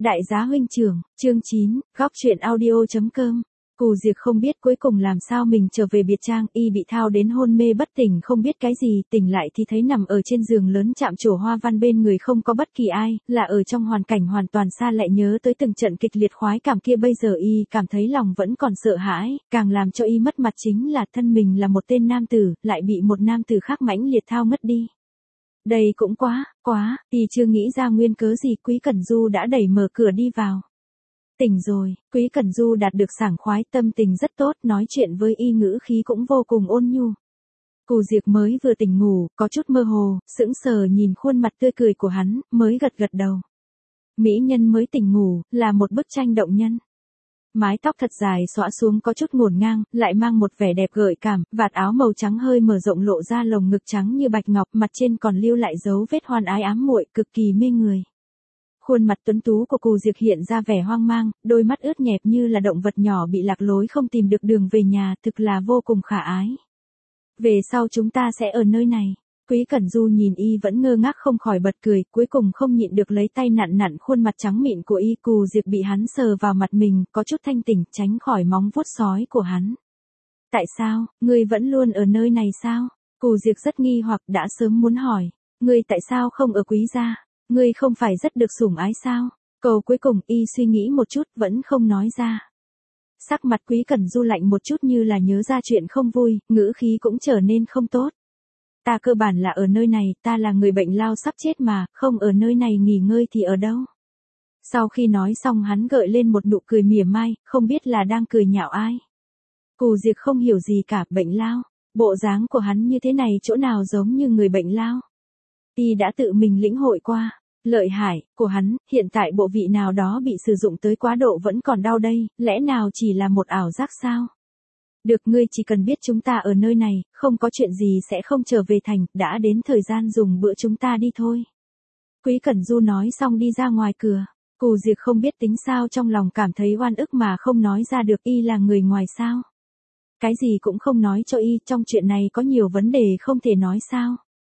Đại giá huynh trưởng, chương 9, góc truyện audio.com. Cù Diệc không biết cuối cùng làm sao mình trở về biệt trang, y bị thao đến hôn mê bất tỉnh không biết cái gì, tỉnh lại thì thấy nằm ở trên giường lớn chạm trổ hoa văn bên người không có bất kỳ ai, là ở trong hoàn cảnh hoàn toàn xa lại nhớ tới từng trận kịch liệt khoái cảm kia bây giờ y cảm thấy lòng vẫn còn sợ hãi, càng làm cho y mất mặt chính là thân mình là một tên nam tử, lại bị một nam tử khác mãnh liệt thao mất đi. Đây cũng quá, y chưa nghĩ ra nguyên cớ gì Quý Cẩn Du đã đẩy mở cửa đi vào. Tỉnh rồi, Quý Cẩn Du đạt được sảng khoái tâm tình rất tốt, nói chuyện với y ngữ khí cũng vô cùng ôn nhu. Cù Diệc mới vừa tỉnh ngủ, có chút mơ hồ, sững sờ nhìn khuôn mặt tươi cười của hắn, mới gật gật đầu. Mỹ nhân mới tỉnh ngủ, là một bức tranh động nhân. Mái tóc thật dài xõa xuống có chút ngổn ngang, lại mang một vẻ đẹp gợi cảm, vạt áo màu trắng hơi mở rộng lộ ra lồng ngực trắng như bạch ngọc, mặt trên còn lưu lại dấu vết hoan ái ám muội, cực kỳ mê người. Khuôn mặt tuấn tú của Cù Diệc hiện ra vẻ hoang mang, đôi mắt ướt nhẹp như là động vật nhỏ bị lạc lối không tìm được đường về nhà, thực là vô cùng khả ái. Về sau chúng ta sẽ ở nơi này. Quý Cẩn Du nhìn y vẫn ngơ ngác không khỏi bật cười, cuối cùng không nhịn được lấy tay nặn nặn khuôn mặt trắng mịn của y. Cù Diệc bị hắn sờ vào mặt mình, có chút thanh tỉnh, tránh khỏi móng vuốt sói của hắn. Tại sao, ngươi vẫn luôn ở nơi này sao? Cù Diệc rất nghi hoặc, đã sớm muốn hỏi, ngươi tại sao không ở Quý gia? Ngươi không phải rất được sủng ái sao? Câu cuối cùng y suy nghĩ một chút vẫn không nói ra. Sắc mặt Quý Cẩn Du lạnh một chút như là nhớ ra chuyện không vui, ngữ khí cũng trở nên không tốt. Ta cơ bản là ở nơi này, ta là người bệnh lao sắp chết mà, không ở nơi này nghỉ ngơi thì ở đâu? Sau khi nói xong hắn gợi lên một nụ cười mỉa mai, không biết là đang cười nhạo ai. Cù Diệc không hiểu gì cả, bệnh lao. Bộ dáng của hắn như thế này chỗ nào giống như người bệnh lao. Y đã tự mình lĩnh hội qua. Lợi hại của hắn, hiện tại bộ vị nào đó bị sử dụng tới quá độ vẫn còn đau đây, lẽ nào chỉ là một ảo giác sao? Được, ngươi chỉ cần biết chúng ta ở nơi này, không có chuyện gì sẽ không trở về thành, đã đến thời gian dùng bữa chúng ta đi thôi. Quý Cẩn Du nói xong đi ra ngoài cửa, Cù Diệc không biết tính sao trong lòng cảm thấy oan ức mà không nói ra được, y là người ngoài sao? Cái gì cũng không nói cho y, trong chuyện này có nhiều vấn đề không thể nói sao?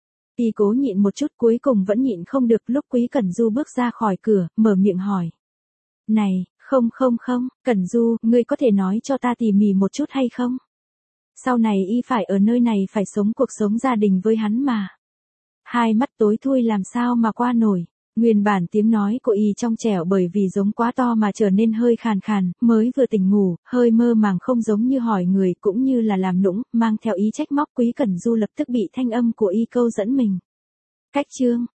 Y cố nhịn một chút cuối cùng vẫn nhịn không được, lúc Quý Cẩn Du bước ra khỏi cửa, mở miệng hỏi. Này, không, Cẩn Du, ngươi có thể nói cho ta tỉ mỉ một chút hay không? Sau này y phải ở nơi này phải sống cuộc sống gia đình với hắn mà. Hai mắt tối thui làm sao mà qua nổi. Nguyên bản tiếng nói của y trong trẻo bởi vì giống quá to mà trở nên hơi khàn khàn, mới vừa tỉnh ngủ, hơi mơ màng không giống như hỏi người cũng như là làm nũng, mang theo ý trách móc. Quý Cẩn Du lập tức bị thanh âm của y câu dẫn mình. Cách chương,